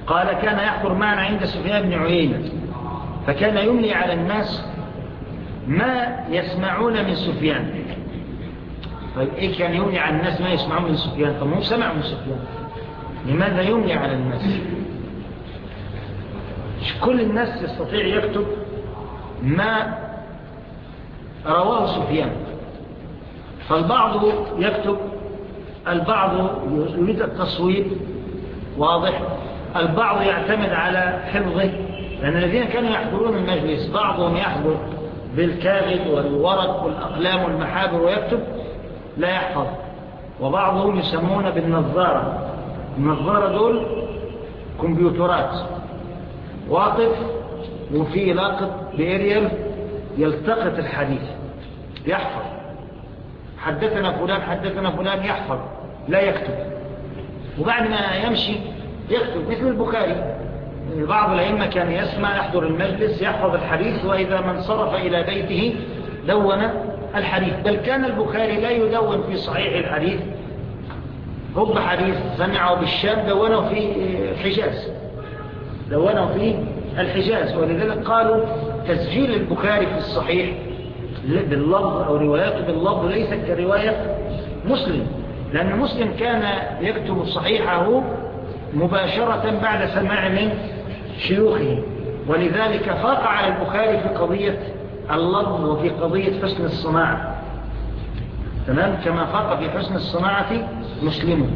قال كان يحضر معنا عند سفيان بن عيينة فكان يملي على الناس ما يسمعون من سفيان. طيب إيه كان يملي على الناس ما يسمعون من سفيان؟ طب هو سمع من سفيان، لماذا يملي على الناس؟ مش كل الناس يستطيع يكتب ما رواه سفيان، فالبعض يكتب، البعض يريد التصويب، واضح، البعض يعتمد على حفظه، لأن الذين كانوا يحضرون المجلس بعضهم يحضر بالكاغد والورق والأقلام والمحابر ويكتب لا يحفظ، وبعضهم يسمون بالنظارة. النظارة دول كمبيوترات واقف وفي لاقط بإريال يلتقط الحديث يحفظ، حدثنا فلان حدثنا فلان، يحفظ لا يكتب، وبعد ما يمشي يكتب مثل البخاري. بعض الأئمة كان يسمع يحضر المجلس يحفظ الحديث، وإذا من صرف إلى بيته دون الحديث. بل كان البخاري لا يدون في صحيح الحديث، رب حديث سمعه بالشام دونه في الحجاز، دونه في الحجاز. ولذلك قالوا تسجيل البخاري في الصحيح باللفظ أو رواياته باللفظ ليست كرواية مسلم، لأن مسلم كان يكتب صحيحه مباشرة بعد سماع من شيوخه، ولذلك فاق على البخاري في قضية اللفظ وفي قضية حسن الصناعة، تمام، كما فاق في حسن الصناعة مسلم.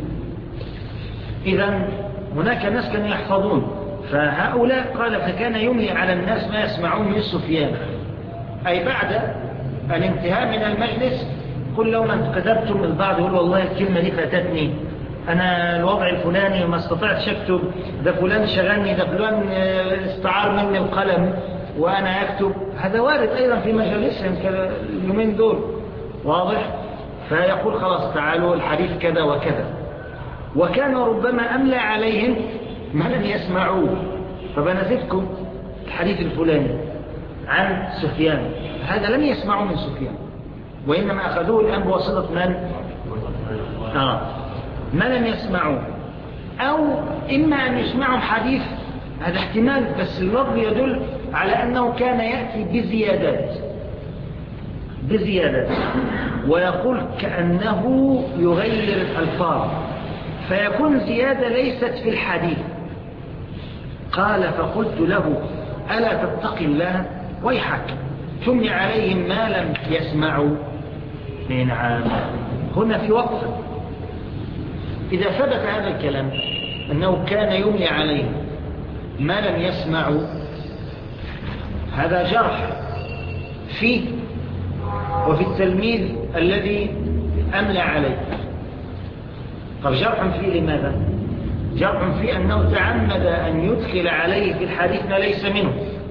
إذن هناك ناس كانوا يحفظون، فهؤلاء قال فكان يملي على الناس ما يسمعون من سفيان، أي بعد الانتهاء من المجلس كل لو ما كتبتم، البعض يقول والله الكلمة دي فاتتني، أنا الوضع الفلاني ما استطعتش أكتب، ده فلان شغلني، ده فلان استعار مني القلم وأنا أكتب. هذا وارد أيضا في مجالسهم اليومين دول، واضح. فيقول خلاص تعالوا الحديث كذا وكذا، وكان ربما أملى عليهم ما لم يسمعوه، فبنزدكم الحديث الفلاني عن سفيان، هذا لم يسمعوا من سفيان، وإنما أخذوه الآن بواسطة من؟ ما لم يسمعوا، أو إما أن يسمعوا حديث، هذا احتمال، بس اللفظ يدل على أنه كان يأتي بزيادات ويقول كأنه يغير الألفاظ، فيكون زيادة ليست في الحديث. قال فقلت له ألا تتقي الله ويحك تملي عليهم ما لم يسمعوا. نعم، هنا في وقف. إذا ثبت هذا الكلام أنه كان يملي عليهم ما لم يسمعوا، هذا جرح فيه وفي التلميذ الذي أملى عليه. طب جرح فيه لماذا؟ جرح فيه أنه تعمد أن يدخل عليه في الحديث ما ليس منه،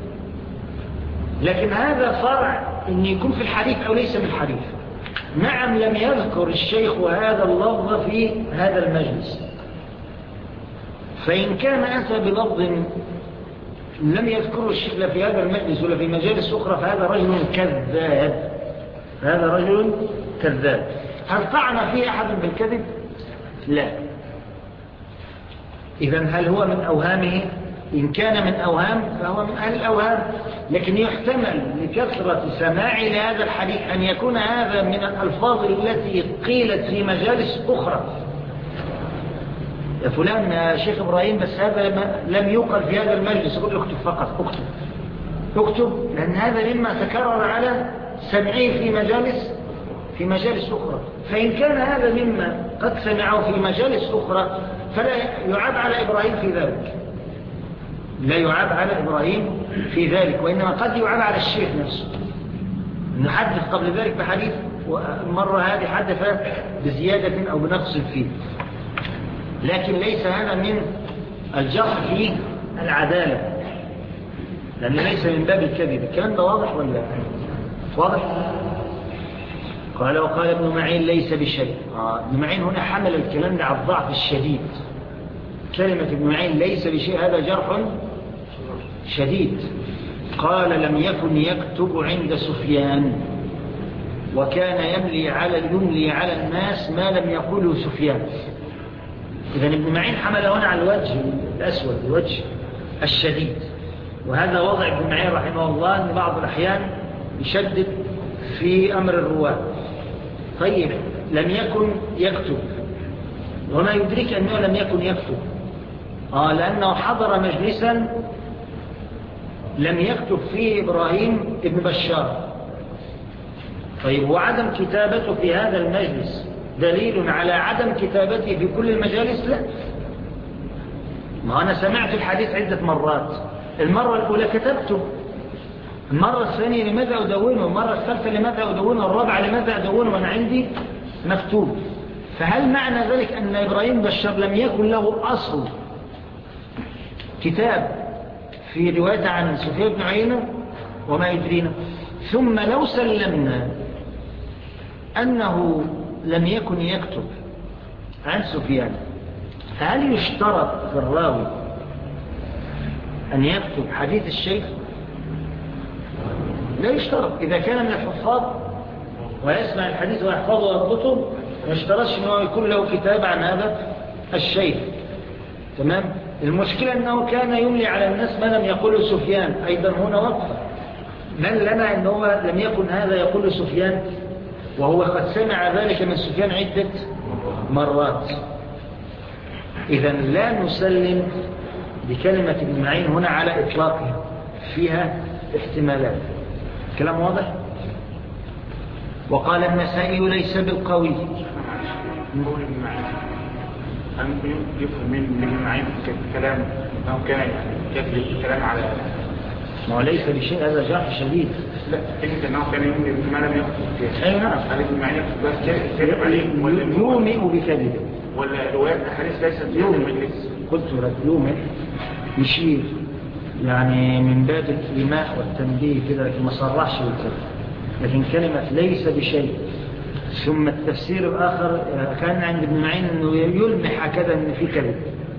لكن هذا فرع أن يكون في الحديث أو ليس من الحديث. نعم، لم يذكر الشيخ هذا اللفظ في هذا المجلس، فإن كان أتى بلفظ لم يذكره الشيخ لا في هذا المجلس ولا في مجالس أخرى فهذا رجل كذاب، هذا رجل كذاب. هل طعن فيه أحد بالكذب؟ لا. إذن هل هو من أوهامه؟ إن كان من أوهام فهو من أهل الأوهام، لكن يحتمل لكثرة سماع لهذا الحديث أن يكون هذا من الألفاظ التي قيلت في مجالس أخرى. يا فلان يا شيخ إبراهيم، بس هذا لم يقل في هذا المجلس، قل اكتب فقط، اكتب، لأن هذا مما تكرر على سمعه في مجالس أخرى. فإن كان هذا مما قد سمعه في مجالس أخرى فلا يعاب على إبراهيم في ذلك، لا يعاب على إبراهيم في ذلك، وإنما قد يعاب على الشيخ نفسه، نحدث قبل ذلك بحديث والمرة هذه حدث بزيادة أو بنقص فيه، لكن ليس هذا من الجرح في العدالة، لأن ليس من باب الكذب. الكلام ده واضح ولا واضح؟ قال وقال ابن معين ليس بشيء. ابن معين هنا حمل الكلام على الضعف الشديد. كلمة ابن معين ليس بشيء هذا جرح شديد. قال لم يكن يكتب عند سفيان، وكان يملي على الناس ما لم يقوله سفيان. إذن ابن معين حمل هنا على الوجه الأسود الوجه الشديد. وهذا وضع ابن معين رحمه الله أن بعض الأحيان يشدد في أمر الرواة. طيب لم يكن يكتب، وما يدرك أنه لم يكن يكتب؟ لأنه حضر مجلسا لم يكتب فيه إبراهيم ابن بشار. طيب وعدم كتابته في هذا المجلس دليل على عدم كتابته في كل المجالس؟ لا. ما أنا سمعت الحديث عدة مرات، المرة الأولى كتبته، المرة الثانية لماذا أدونه، المرة الثالثة لماذا أدونه، الرابعة لماذا أدونه وأنا عندي مكتوب؟ فهل معنى ذلك أن إبراهيم بشار لم يكن له أصل كتاب في رواية عن سفيان بن عيينة؟ وما يدرينا. ثم لو سلمنا أنه لم يكن يكتب عن سفيان، فهل يشترط في الراوي أن يكتب حديث الشيخ؟ لا يشترط. إذا كان من الحفاظ ويسمع الحديث ويحفظه ويضبطه ما يشترطش أنه يكون له كتاب عن هذا الشيخ. تمام. المشكلة أنه كان يملي على الناس ما لم يقوله سفيان. أيضا هنا وقفة، من لنا أنه لم يكن هذا يقول سفيان وهو قد سمع ذلك من سفيان عدة مرات. إذن لا نسلم بكلمة ابن معين هنا على إطلاقها، فيها احتمالات. كلام واضح. وقال النسائي ليس بالقوي. هل ممكن يفهم من ابن معين كلام أنه كان يكفي الكلام على ما ليس بشيء، هذا جرح شديد. لا، كلمة أنه كان يؤمن بما لم يكتب فيه. أي نعم. هل ابن معين بس كذب عليه يؤمن بكذبه ولا روايات الحديث ليست في هذا المجلس؟ قلت لك يؤمن يشير يعني من باب الإيماء والتنبيه كده، لكن ما صرحش بالكذب. لكن كلمة ليس بشيء. ثم التفسير الآخر كان عند ابن معين أنه يلمح هكذا أن في كذب.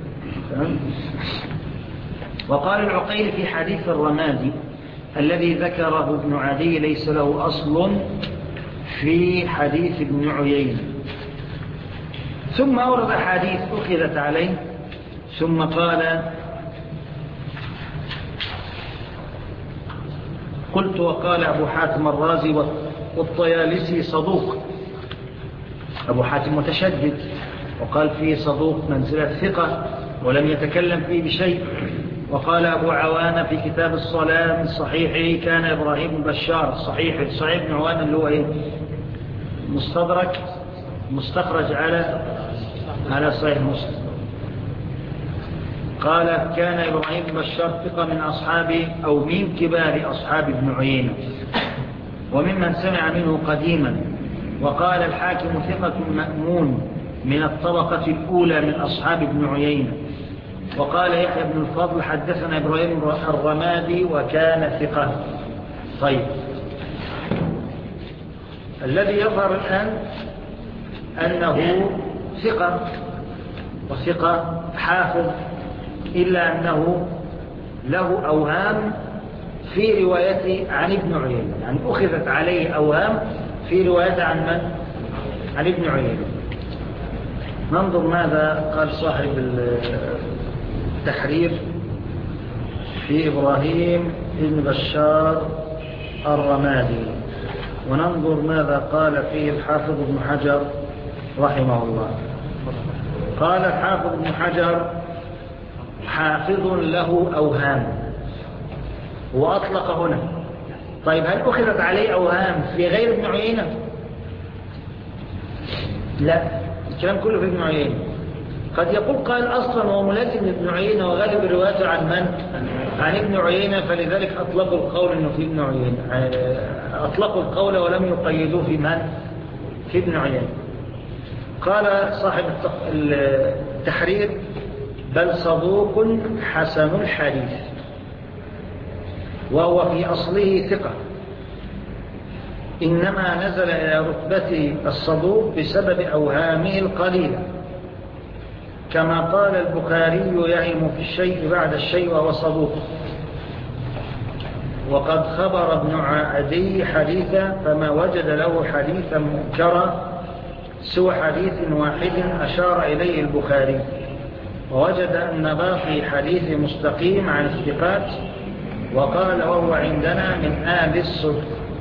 وقال العقيل في حديث الرمادي الذي ذكره ابن عدي ليس له أصل في حديث ابن عيينة. ثم أورد حديث أخذت عليه ثم قال: قلت وقال أبو حاتم الرازي والطيالسي صدوق. أبو حاتم متشدد وقال فيه صدوق منزلة ثقة ولم يتكلم فيه بشيء. وقال أبو عوانة في كتاب الصلاة من صحيحه كان إبراهيم بشار. صحيح ابن عوانة اللي هو مستخرج على صحيح مسلم. قال كان إبراهيم بشار ثقة من أصحاب أو من كبار أصحاب ابن عيينة وممن سمع منه قديما. وقال الحاكم ثقة مأمون من الطبقة الأولى من أصحاب ابن عيينة. وقال يحيى بن الفضل حدثنا إبراهيم الرمادي وكان ثقة. طيب، الذي يظهر الآن أنه ثقة وثقة حافظ، إلا أنه له أوهام في روايته عن ابن عيينة، يعني أخذت عليه أوهام في روايته عن من؟ عن ابن عيينة. ننظر ماذا قال صاحب التحرير في إبراهيم بن بشار الرمادي، وننظر ماذا قال فيه الحافظ ابن حجر رحمه الله. قال الحافظ ابن حجر: حافظ له أوهام. وأطلق هنا. طيب، هل أخذت عليه أوهام في غير ابن عيينة؟ لا، الكلام كله في ابن عيينة. قد يقول قال أصلا هو ملازم ابن عيينة وغالب روايته عن من؟ عن ابن عيينة، فلذلك أطلقوا القول أنه في ابن عيينة. أطلقوا القول ولم يقيدوه في من؟ في ابن عيينة. قال صاحب التحرير: بل صدوق حسن الحديث، وهو في أصله ثقة، إنما نزل إلى رتبة الصدوق بسبب أوهامه القليلة، كما قال البخاري: يهم في الشيء بعد الشيء وهو صدوق. وقد خبر ابن عدي حديثا فما وجد له حديثا منكرا سوى حديث واحد أشار إليه البخاري. ووجد أن باقي حديث مستقيم عن الثقات، وقال وهو عندنا من آل الصدق.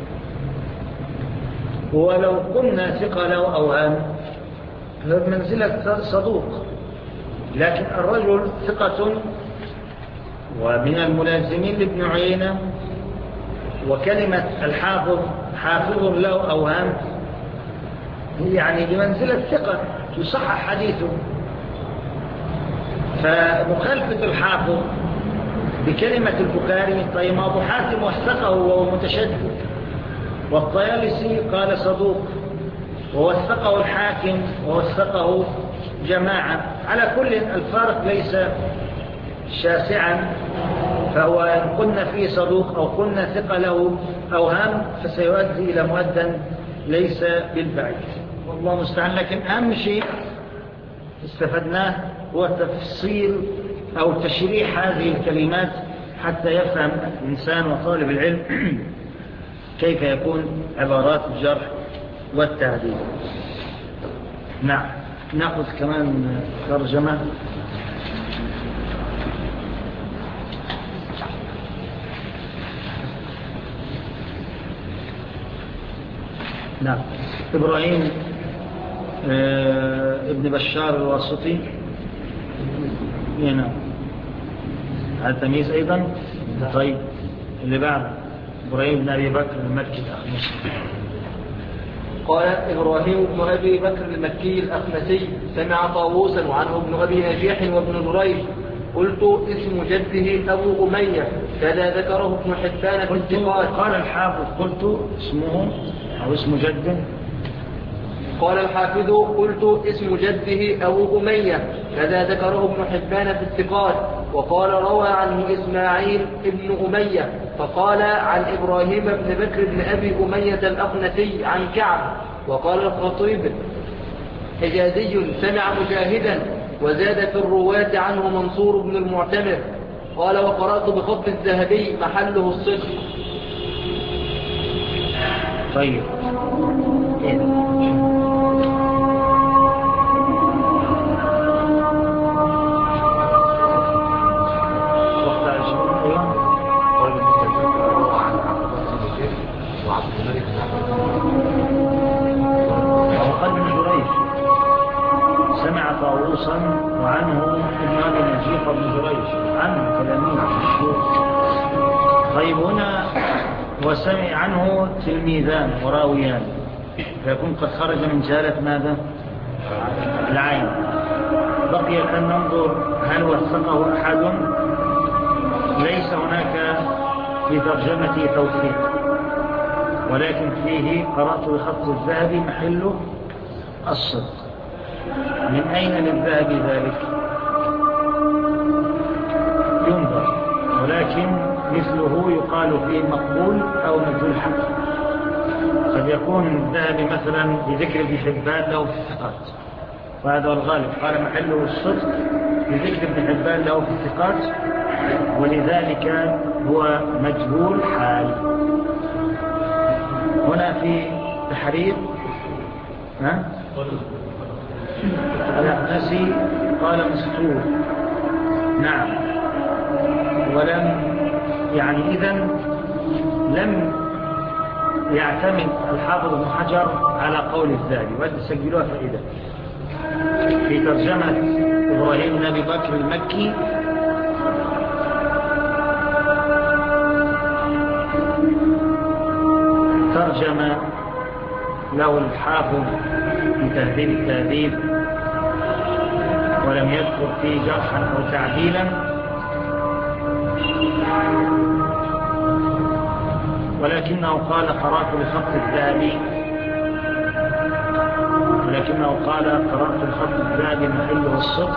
ولو قلنا ثقة له أوهام فبمنزلة صدوق، لكن الرجل ثقة ومن الملازمين لابن عيينة، وكلمة الحافظ حافظ له أوهام يعني بمنزلة ثقة يصحح حديثه. فمخالفة الحافظ بكلمة البخاري، طيب أبو حاتم وثقه وهو متشدد، والطيالسي قال صدوق ووثقه الحاكم ووثقه جماعة. على كل الفارق ليس شاسعا، فهو إن قلنا فيه صدوق أو قلنا ثقة له أوهام فسيؤدي إلى مؤدا ليس بالبعيد، والله مستعان. لكن أهم شيء استفدناه هو تفصيل أو تشريح هذه الكلمات حتى يفهم الإنسان وطالب العلم كيف يكون عبارات الجرح والتعديل. نعم، نأخذ كمان ترجمة. نعم، إبراهيم ابن بشار الواسطي. نعم، هذا تمييز أيضا. طيب اللي بعد إبراهيم بن أبي بكر المكي الأخنسي. قال إبراهيم بن أبي بكر المكي الأخنسي سمع طاووسا وعنه ابن أبي نجيح وابن جريج. قلت اسم جده أبو أمية، كذا ذكره ابن حبان في الثقات. قال الحافظ قلت اسمه أو اسم جده. قال الحافظ قلت اسم جده أبو أمية، كذا ذكره ابن حبان في الثقات. وقال روى عنه إسماعيل ابن أمية، فقال عن إبراهيم بن بكر بن أبي أمية الأخنسي عن كعب. وقال الخطيب حجازي سمع مجاهدا، وزاد في الرواة عنه منصور بن المعتمر. قال وقرأت بخط الذهبي محله الصدق. طيب وعنه ابن أبي نجيح وابن جريج عنه تلاميذ مشهور. طيب هنا وسمع عنه تلميذان وراويان، فيكون قد خرج من جهالة ماذا؟ العين. بقي أن ننظر هل وثقه أحد. ليس هناك في ترجمته توثيق، ولكن فيه قرأت بخط الذهب محله الصدق. من أين للذهب ذلك؟ ينظر، ولكن مثله يقال فيه مقبول أو مجهول الحق. قد يكون الذهب مثلا بذكر ابن حبان له في الثقات، وهذا الغالب. قال محله الصدق بذكر ابن حبان له في الثقات، ولذلك هو مجهول حال. هنا في تحرير الأخنسي قال مستور. نعم، ولم يعني إذن لم يعتمد الحافظ ابن حجر على قول الذهبي، وتسجلوها فائدة في ترجمة إبراهيم بن أبي بكر المكي. ترجم له الحافظ في تهذيب التهذيب، ولم يذكر فيه جرحا أو تعديلا، ولكنه قال قرأت بخط الذهبي، محله الصدق.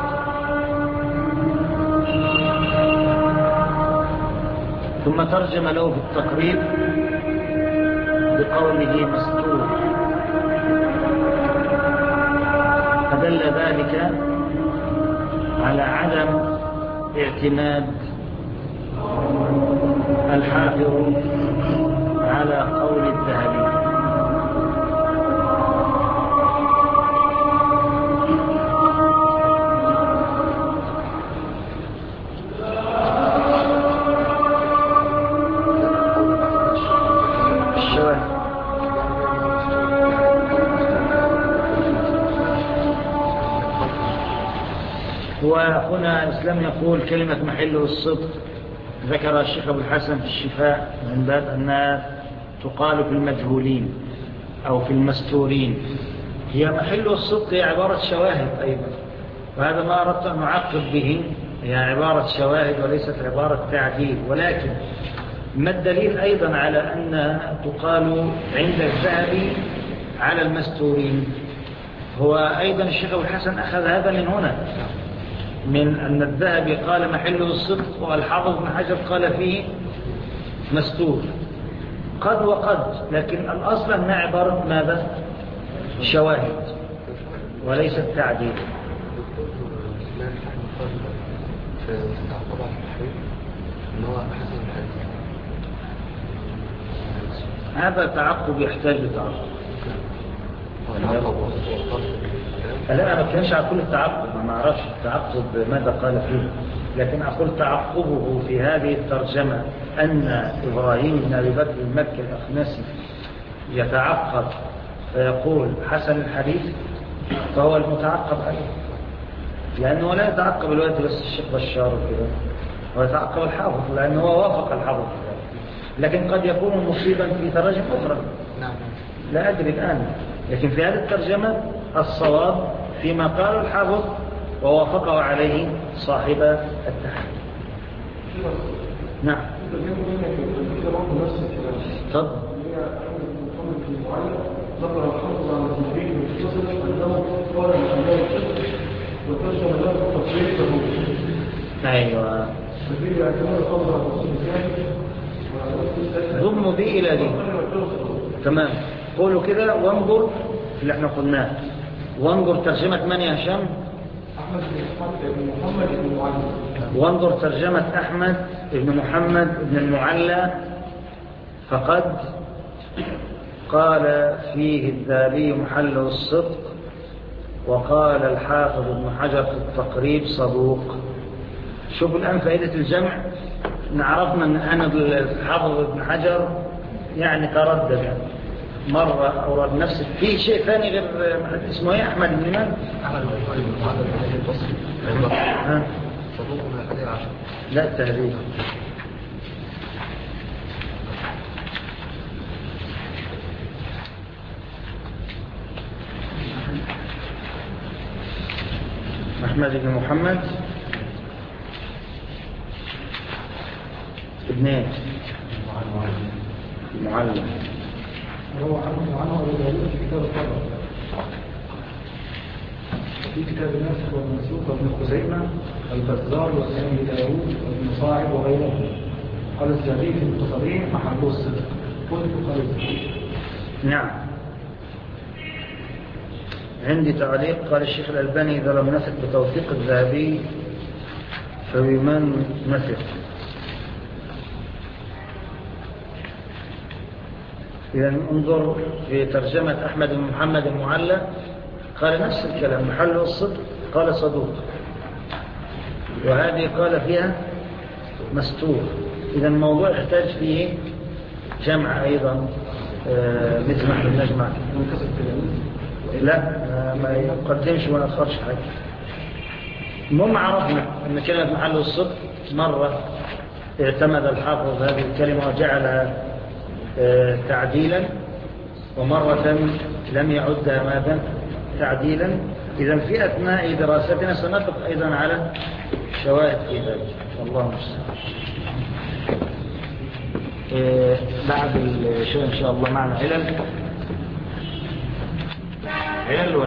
ثم ترجم له في التقريب بقوله مستور، فدل ذلك على عدم اعتماد الحافظ على قول الذهبي. هنا الإسلام يقول كلمة محله الصدق، ذكر الشيخ أبو الحسن في الشفاء من باب أنها تقال في المجهولين أو في المستورين. هي محل الصدق هي عبارة شواهد أيضا، وهذا ما أردت أن أعقب به، هي عبارة شواهد وليست عبارة تعديل. ولكن ما الدليل أيضا على أن تقال عند الذهبي على المستورين؟ هو أيضا الشيخ أبو الحسن أخذ هذا من هنا، من أن الذهبي قال محله الصدق، والحافظ بن حجر قال فيه مستور. قد وقد، لكن الأصل أنها عبارة ماذا؟ شواهد وليست تعديل. هذا تعقب يحتاج لتعقب. لا، أنا ما كانش على كل التعقب، ما أعرفش التعقب ماذا قال فيه، لكن أقول تعقبه في هذه الترجمة أن إبراهيم بن أبي بكر المكي الأخنسي يتعقب فيقول حسن الحديث، فهو المتعقب عليه، لأنه لا يتعقب الوقت بس الشيخ بشار وكذا، هو يتعقب الحافظ لأنه هو وافق الحافظ، لكن قد يكون مصيبا في تراجم أخرى لا أدري الآن. لكن في هذه الترجمة الصواب فيما قال الحافظ ووافقه عليه صاحب التحقيق. نعم. تفضل. ذكر الحافظ عن النبي المتصل أنه قال الأنبياء وترجم له التصريح له. أيوة. النبي يعتبر القول على الرسول الثاني ضم بي إلى دي. تمام. قولوا كده وانظر اللي احنا قلناه، وانظر ترجمة من يا هشام؟ أحمد بن محمد بن المعلى. وانظر ترجمة أحمد بن محمد بن المعلى، فقد قال فيه الذهبي محله الصدق، وقال الحافظ ابن حجر في التقريب صدوق. شوفوا الآن فائدة الجمع. عرفنا أن الحافظ ابن حجر يعني تردد مرة أورد نفسه في شيء ثاني غير اسمه ايه؟ أحمد بن من؟ أحمد بن محمد صدوق من 11. لا التهذيب. أحمد بن محمد ابن المعلم، هو عنه في كتاب الطبع، في كتاب الناسخ والمنسوخ وابن خزيمة البزار والثاني داوود وابن صاعد وغيرهم. قال الذهبي في المختصرين محله الصدق. قلت قال الذهبي. نعم. عندي تعليق قال الشيخ الألباني إذا لم نثق بتوثيق الذهبي فبمن نثق؟ إذا انظر في ترجمة أحمد بن محمد المعلى قال نفس الكلام محله الصدق، قال صدوق، وهذه قال فيها مستور. إذا الموضوع يحتاج فيه جمع أيضا مثل ما احنا بنجمع. لا ما يقدمش وما يأخرش حاجة. المهم عرفنا أن كلمة محله الصدق مرة اعتمد الحافظ هذه الكلمة وجعلها تعديلا، ومرة لم يعدها ماذا؟ تعديلا. إذا في أثناء دراستنا سنطلق أيضا على شواهد في ذلك. والله المستعان. بعد الشيء إن شاء الله معنا علل